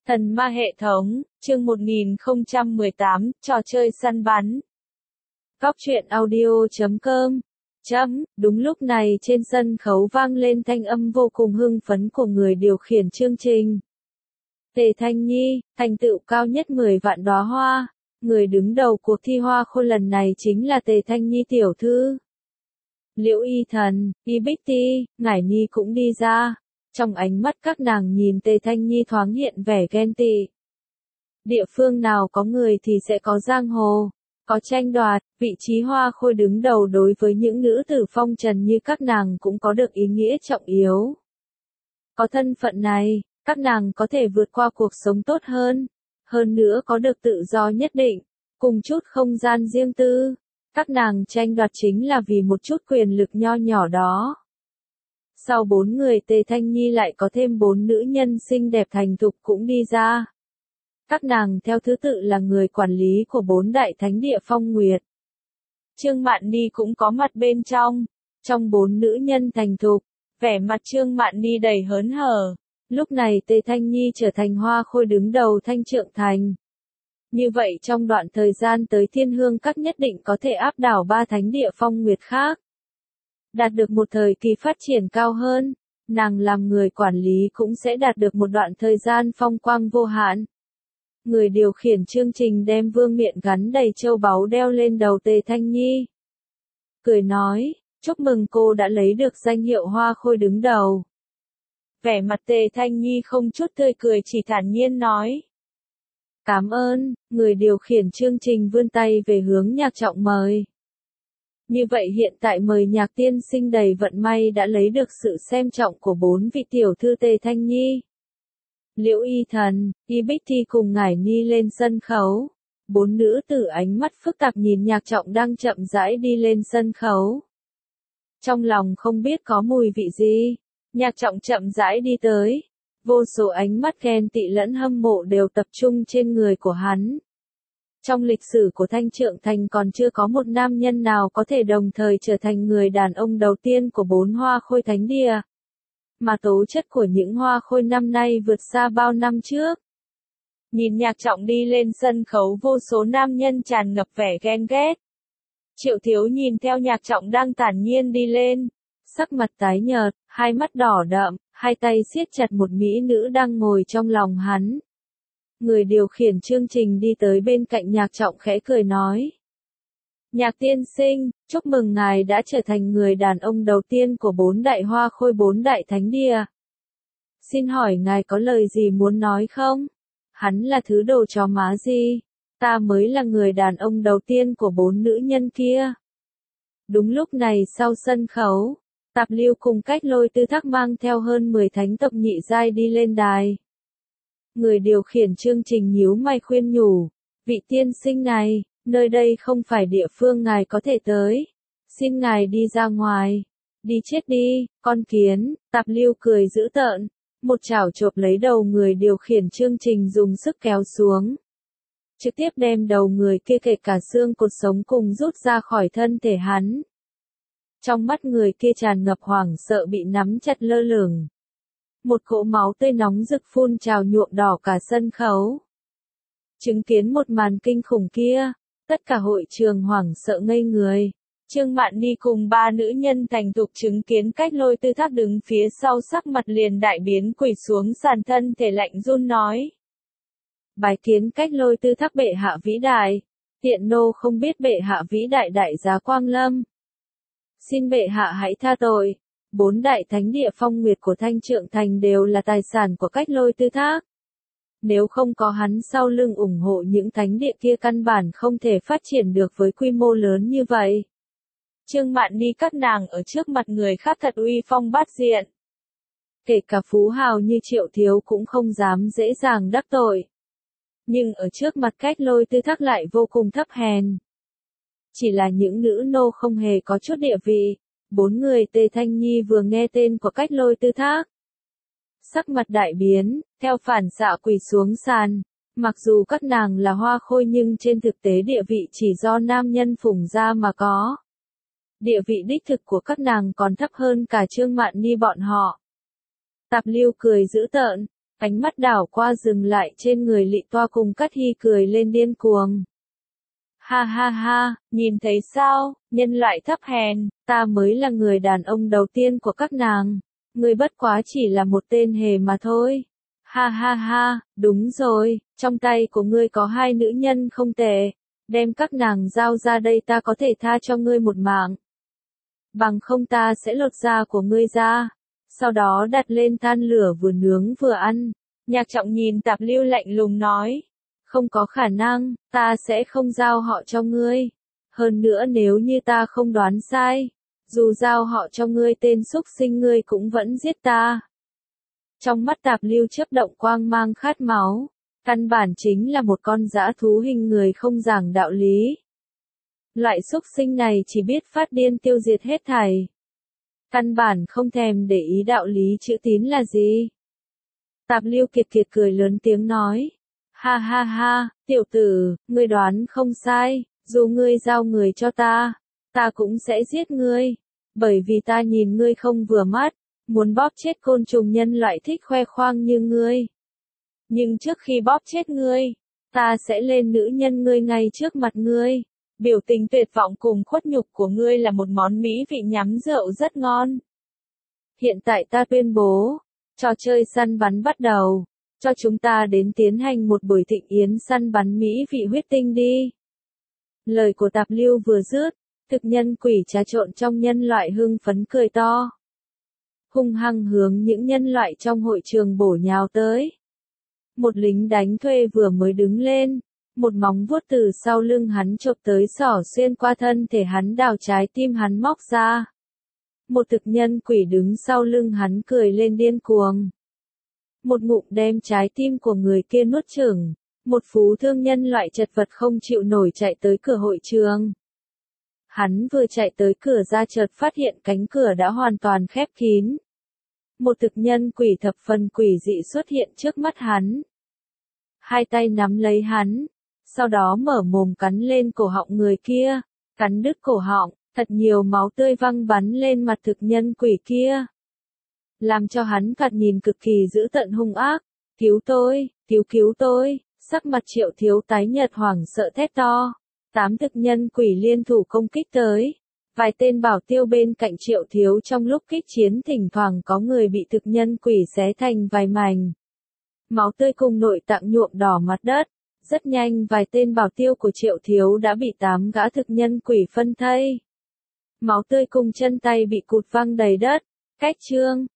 Thần ma hệ thống, chương 1018, trò chơi săn bắn. Góc truyện audio.com. Đúng lúc này trên sân khấu vang lên thanh âm vô cùng hưng phấn của người điều khiển chương trình. Tề Thanh Nhi, thành tựu cao nhất 10 vạn đóa hoa. Người đứng đầu cuộc thi hoa khôi lần này chính là Tề Thanh Nhi tiểu thư. Liễu Y Thần, Y Bích Ti, Ngải Nhi cũng đi ra. Trong ánh mắt các nàng nhìn Tề Thanh Nhi thoáng hiện vẻ ghen tị. Địa phương nào có người thì sẽ có giang hồ, có tranh đoạt, vị trí hoa khôi đứng đầu đối với những nữ tử phong trần như các nàng cũng có được ý nghĩa trọng yếu. Có thân phận này, các nàng có thể vượt qua cuộc sống tốt hơn nữa có được tự do nhất định, cùng chút không gian riêng tư. Các nàng tranh đoạt chính là vì một chút quyền lực nho nhỏ đó. Sau 4 người Tề Thanh Nhi lại có thêm 4 nữ nhân xinh đẹp thành thục cũng đi ra. Các nàng theo thứ tự là người quản lý của 4 đại thánh địa Phong Nguyệt. Trương Mạn Ni cũng có mặt bên trong. Trong 4 nữ nhân thành thục, vẻ mặt Trương Mạn Ni đầy hớn hở. Lúc này Tề Thanh Nhi trở thành hoa khôi đứng đầu Thanh Trượng Thành. Như vậy trong đoạn thời gian tới Thiên Hương Các nhất định có thể áp đảo 3 thánh địa Phong Nguyệt khác. Đạt được một thời kỳ phát triển cao hơn, nàng làm người quản lý cũng sẽ đạt được một đoạn thời gian phong quang vô hạn. Người điều khiển chương trình đem vương miện gắn đầy châu báu đeo lên đầu Tề Thanh Nhi. Cười nói, chúc mừng cô đã lấy được danh hiệu hoa khôi đứng đầu. Vẻ mặt Tề Thanh Nhi không chút tươi cười chỉ thản nhiên nói. Cảm ơn, người điều khiển chương trình vươn tay về hướng Nhạc Trọng mời. Như vậy hiện tại mời Nhạc tiên sinh đầy vận may đã lấy được sự xem trọng của 4 vị tiểu thư Tề Thanh Nhi. Liễu Y Thần, Y Bích Thi cùng Ngải Ni lên sân khấu. 4 nữ tử ánh mắt phức tạp nhìn Nhạc Trọng đang chậm rãi đi lên sân khấu. Trong lòng không biết có mùi vị gì, Nhạc Trọng chậm rãi đi tới. Vô số ánh mắt ghen tị lẫn hâm mộ đều tập trung trên người của hắn. Trong lịch sử của Thanh Trượng Thành còn chưa có một nam nhân nào có thể đồng thời trở thành người đàn ông đầu tiên của 4 hoa khôi thánh địa. Mà tố chất của những hoa khôi năm nay vượt xa bao năm trước. Nhìn Nhạc Trọng đi lên sân khấu vô số nam nhân tràn ngập vẻ ghen ghét. Triệu Thiếu nhìn theo Nhạc Trọng đang thản nhiên đi lên. Sắc mặt tái nhợt, hai mắt đỏ đậm, hai tay siết chặt một mỹ nữ đang ngồi trong lòng hắn. Người điều khiển chương trình đi tới bên cạnh Nhạc Trọng khẽ cười nói. Nhạc tiên sinh, chúc mừng ngài đã trở thành người đàn ông đầu tiên của 4 đại hoa khôi 4 đại thánh địa. Xin hỏi ngài có lời gì muốn nói không? Hắn là thứ đồ chó má gì? Ta mới là người đàn ông đầu tiên của 4 nữ nhân kia. Đúng lúc này sau sân khấu, Tạp Lưu cùng Cách Lôi Tư Thác mang theo hơn 10 thánh tộc nhị giai đi lên đài. Người điều khiển chương trình nhíu mày khuyên nhủ, vị tiên sinh này, nơi đây không phải địa phương ngài có thể tới. Xin ngài đi ra ngoài. Đi chết đi, con kiến. Tạp Lưu cười dữ tợn. Một chảo chộp lấy đầu người điều khiển chương trình dùng sức kéo xuống. Trực tiếp đem đầu người kia kể cả xương cột sống cùng rút ra khỏi thân thể hắn. Trong mắt người kia tràn ngập hoảng sợ bị nắm chặt lơ lửng. Một cỗ máu tươi nóng rực phun trào nhuộm đỏ cả sân khấu. Chứng kiến một màn kinh khủng kia, tất cả hội trường hoảng sợ ngây người. Trương Mạn Ni cùng 3 nữ nhân thành thục chứng kiến Cách Lôi Tư Thác đứng phía sau sắc mặt liền đại biến quỳ xuống sàn thân thể lạnh run nói. Bái kiến Cách Lôi Tư Thác bệ hạ vĩ đại, tiện nô không biết bệ hạ vĩ đại đại giá quang lâm. Xin bệ hạ hãy tha tội. 4 đại thánh địa Phong Nguyệt của Thanh Trượng Thành đều là tài sản của Cách Lôi Tư Thác. Nếu không có hắn sau lưng ủng hộ những thánh địa kia căn bản không thể phát triển được với quy mô lớn như vậy. Trương Mạn Ni các nàng ở trước mặt người khác thật uy phong bát diện. Kể cả phú hào như Triệu Thiếu cũng không dám dễ dàng đắc tội. Nhưng ở trước mặt Cách Lôi Tư Thác lại vô cùng thấp hèn. Chỉ là những nữ nô không hề có chút địa vị. 4 người Tề Thanh Nhi vừa nghe tên của Cách Lôi Tư Thác. Sắc mặt đại biến, theo phản xạ quỳ xuống sàn. Mặc dù các nàng là hoa khôi nhưng trên thực tế địa vị chỉ do nam nhân phủng ra mà có. Địa vị đích thực của các nàng còn thấp hơn cả Trương Mạn Ni bọn họ. Tạp Lưu cười dữ tợn. Ánh mắt đảo qua dừng lại trên người Lị Toa cùng Cát Hy cười lên điên cuồng. Ha ha ha, nhìn thấy sao, nhân loại thấp hèn, ta mới là người đàn ông đầu tiên của các nàng. Ngươi bất quá chỉ là một tên hề mà thôi. Ha ha ha, đúng rồi, trong tay của ngươi có 2 nữ nhân không tệ. Đem các nàng giao ra đây ta có thể tha cho ngươi một mạng. Bằng không ta sẽ lột da của ngươi ra. Sau đó đặt lên than lửa vừa nướng vừa ăn. Nhạc Trọng nhìn Tạp Lưu lạnh lùng nói. Không có khả năng, ta sẽ không giao họ cho ngươi. Hơn nữa nếu như ta không đoán sai, dù giao họ cho ngươi tên xúc sinh ngươi cũng vẫn giết ta. Trong mắt Tạp Lưu chớp động quang mang khát máu, căn bản chính là một con dã thú hình người không giảng đạo lý. Loại xúc sinh này chỉ biết phát điên tiêu diệt hết thảy. Căn bản không thèm để ý đạo lý chữ tín là gì. Tạp Lưu kiệt kiệt cười lớn tiếng nói. Ha ha ha, tiểu tử, ngươi đoán không sai, dù ngươi giao người cho ta, ta cũng sẽ giết ngươi. Bởi vì ta nhìn ngươi không vừa mắt, muốn bóp chết côn trùng nhân loại thích khoe khoang như ngươi. Nhưng trước khi bóp chết ngươi, ta sẽ lên nữ nhân ngươi ngay trước mặt ngươi. Biểu tình tuyệt vọng cùng khuất nhục của ngươi là một món mỹ vị nhắm rượu rất ngon. Hiện tại ta tuyên bố, trò chơi săn bắn bắt đầu. Cho chúng ta đến tiến hành một buổi thịnh yến săn bắn mỹ vị huyết tinh đi. Lời của Tạp Lưu vừa dứt, thực nhân quỷ trà trộn trong nhân loại hưng phấn cười to. Hung hăng hướng những nhân loại trong hội trường bổ nhào tới. Một lính đánh thuê vừa mới đứng lên, một móng vuốt từ sau lưng hắn chộp tới xỏ xuyên qua thân thể hắn đào trái tim hắn móc ra. Một thực nhân quỷ đứng sau lưng hắn cười lên điên cuồng. Một ngụm đem trái tim của người kia nuốt chửng, một phú thương nhân loại chật vật không chịu nổi chạy tới cửa hội trường. Hắn vừa chạy tới cửa ra chợt phát hiện cánh cửa đã hoàn toàn khép kín. Một thực nhân quỷ thập phần quỷ dị xuất hiện trước mắt hắn. 2 tay nắm lấy hắn, sau đó mở mồm cắn lên cổ họng người kia, cắn đứt cổ họng, thật nhiều máu tươi văng bắn lên mặt thực nhân quỷ kia. Làm cho hắn thoạt nhìn cực kỳ dữ tợn hung ác. Cứu tôi, cứu tôi, sắc mặt Triệu Thiếu tái nhợt hoảng sợ thét to. 8 thực nhân quỷ liên thủ công kích tới. Vài tên bảo tiêu bên cạnh Triệu Thiếu trong lúc kích chiến thỉnh thoảng có người bị thực nhân quỷ xé thành vài mảnh. Máu tươi cùng nội tạng nhuộm đỏ mặt đất. Rất nhanh vài tên bảo tiêu của Triệu Thiếu đã bị 8 gã thực nhân quỷ phân thây. Máu tươi cùng chân tay bị cụt văng đầy đất. Cách chương